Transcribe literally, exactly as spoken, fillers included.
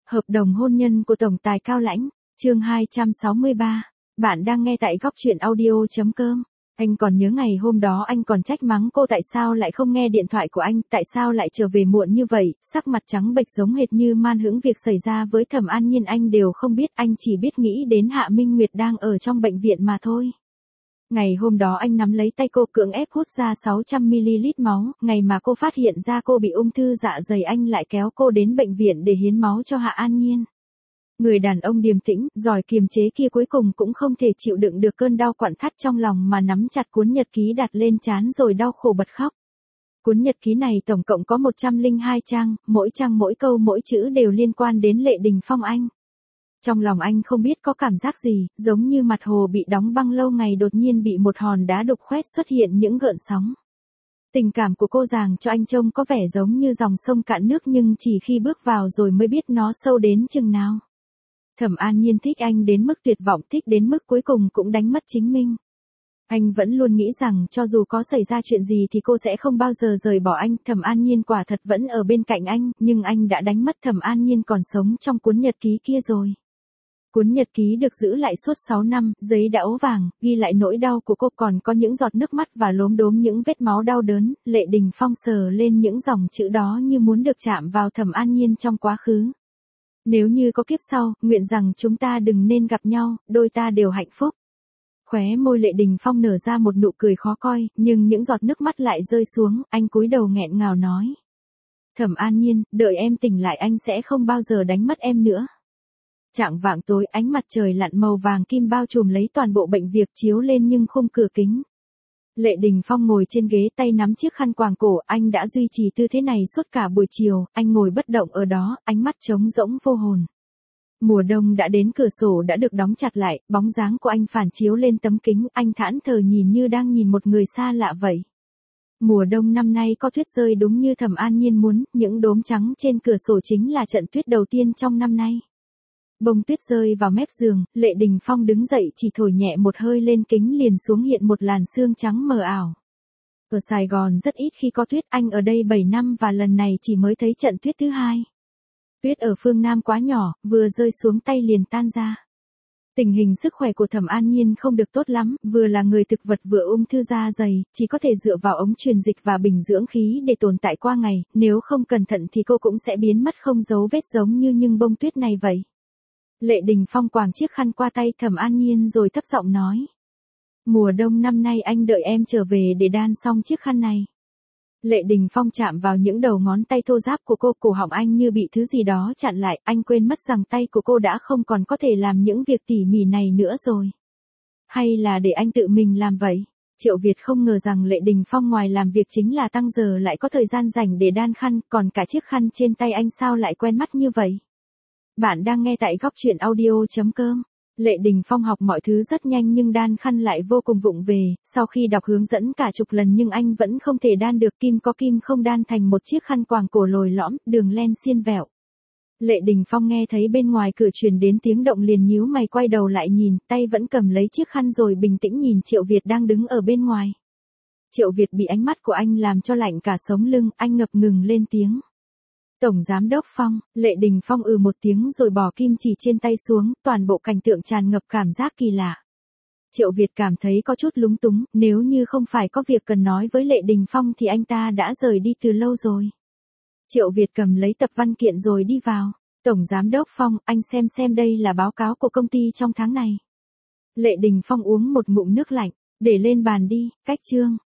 Hợp đồng hôn nhân của Tổng tài Cao Lãnh, chương hai trăm sáu mươi ba. Bạn đang nghe tại góc truyện audio chấm com. Anh còn nhớ ngày hôm đó anh còn trách mắng cô tại sao lại không nghe điện thoại của anh, tại sao lại trở về muộn như vậy, sắc mặt trắng bệch giống hệt như man hững việc xảy ra với Thẩm An Nhiên anh đều không biết, anh chỉ biết nghĩ đến Hạ Minh Nguyệt đang ở trong bệnh viện mà thôi. Ngày hôm đó anh nắm lấy tay cô cưỡng ép hút ra sáu trăm mi-li-lít máu, ngày mà cô phát hiện ra cô bị ung thư dạ dày anh lại kéo cô đến bệnh viện để hiến máu cho Hạ An Nhiên. Người đàn ông điềm tĩnh, giỏi kiềm chế kia cuối cùng cũng không thể chịu đựng được cơn đau quặn thắt trong lòng mà nắm chặt cuốn nhật ký đặt lên trán rồi đau khổ bật khóc. Cuốn nhật ký này tổng cộng có một trăm lẻ hai trang, mỗi trang mỗi câu mỗi chữ đều liên quan đến Lệ Đình Phong anh. Trong lòng anh không biết có cảm giác gì, giống như mặt hồ bị đóng băng lâu ngày đột nhiên bị một hòn đá đục khoét xuất hiện những gợn sóng. Tình cảm của cô dàng cho anh trông có vẻ giống như dòng sông cạn nước nhưng chỉ khi bước vào rồi mới biết nó sâu đến chừng nào. Thẩm An Nhiên thích anh đến mức tuyệt vọng, thích đến mức cuối cùng cũng đánh mất chính mình. Anh vẫn luôn nghĩ rằng cho dù có xảy ra chuyện gì thì cô sẽ không bao giờ rời bỏ anh, Thẩm An Nhiên quả thật vẫn ở bên cạnh anh, nhưng anh đã đánh mất Thẩm An Nhiên còn sống trong cuốn nhật ký kia rồi. Cuốn nhật ký được giữ lại suốt sáu năm, giấy đã ố vàng, ghi lại nỗi đau của cô, còn có những giọt nước mắt và lốm đốm những vết máu đau đớn. Lệ Đình Phong sờ lên những dòng chữ đó như muốn được chạm vào Thẩm An Nhiên trong quá khứ. Nếu như có kiếp sau, nguyện rằng chúng ta đừng nên gặp nhau, đôi ta đều hạnh phúc. Khóe môi Lệ Đình Phong nở ra một nụ cười khó coi, nhưng những giọt nước mắt lại rơi xuống, anh cúi đầu nghẹn ngào nói. Thẩm An Nhiên, đợi em tỉnh lại anh sẽ không bao giờ đánh mất em nữa. Chạng vạng tối, ánh mặt trời lặn màu vàng kim bao trùm lấy toàn bộ bệnh viện chiếu lên nhưng khung cửa kính. Lệ Đình Phong ngồi trên ghế tay nắm chiếc khăn quàng cổ, anh đã duy trì tư thế này suốt cả buổi chiều, anh ngồi bất động ở đó, ánh mắt trống rỗng vô hồn. Mùa đông đã đến, cửa sổ đã được đóng chặt lại, bóng dáng của anh phản chiếu lên tấm kính, anh thẫn thờ nhìn như đang nhìn một người xa lạ vậy. Mùa đông năm nay có tuyết rơi đúng như Thẩm An Nhiên muốn, những đốm trắng trên cửa sổ chính là trận tuyết đầu tiên trong năm nay. Bông tuyết rơi vào mép giường, Lệ Đình Phong đứng dậy chỉ thổi nhẹ một hơi lên kính liền xuống hiện một làn sương trắng mờ ảo. Ở Sài Gòn rất ít khi có tuyết, anh ở đây bảy năm và lần này chỉ mới thấy trận tuyết thứ hai. Tuyết ở phương Nam quá nhỏ, vừa rơi xuống tay liền tan ra. Tình hình sức khỏe của Thẩm An Nhiên không được tốt lắm, vừa là người thực vật vừa ung thư da dày, chỉ có thể dựa vào ống truyền dịch và bình dưỡng khí để tồn tại qua ngày, nếu không cẩn thận thì cô cũng sẽ biến mất không dấu vết giống như những bông tuyết này vậy. Lệ Đình Phong quàng chiếc khăn qua tay Thẩm An Nhiên rồi thấp giọng nói. Mùa đông năm nay anh đợi em trở về để đan xong chiếc khăn này. Lệ Đình Phong chạm vào những đầu ngón tay thô ráp của cô, cổ họng anh như bị thứ gì đó chặn lại, anh quên mất rằng tay của cô đã không còn có thể làm những việc tỉ mỉ này nữa rồi. Hay là để anh tự mình làm vậy? Triệu Việt không ngờ rằng Lệ Đình Phong ngoài làm việc chính là tăng giờ lại có thời gian rảnh để đan khăn, còn cả chiếc khăn trên tay anh sao lại quen mắt như vậy? Bạn đang nghe tại góc truyện audio chấm com. Lệ Đình Phong học mọi thứ rất nhanh nhưng đan khăn lại vô cùng vụng về, sau khi đọc hướng dẫn cả chục lần nhưng anh vẫn không thể đan được, kim có kim không đan thành một chiếc khăn quàng cổ lồi lõm, đường len xiên vẹo. Lệ Đình Phong nghe thấy bên ngoài cửa truyền đến tiếng động liền nhíu mày quay đầu lại nhìn, tay vẫn cầm lấy chiếc khăn rồi bình tĩnh nhìn Triệu Việt đang đứng ở bên ngoài. Triệu Việt bị ánh mắt của anh làm cho lạnh cả sống lưng, anh ngập ngừng lên tiếng. Tổng Giám đốc Phong. Lệ Đình Phong ừ một tiếng rồi bỏ kim chỉ trên tay xuống, toàn bộ cảnh tượng tràn ngập cảm giác kỳ lạ. Triệu Việt cảm thấy có chút lúng túng, nếu như không phải có việc cần nói với Lệ Đình Phong thì anh ta đã rời đi từ lâu rồi. Triệu Việt cầm lấy tập văn kiện rồi đi vào. Tổng Giám đốc Phong, anh xem xem đây là báo cáo của công ty trong tháng này. Lệ Đình Phong uống một ngụm nước lạnh, để lên bàn đi, cách chương.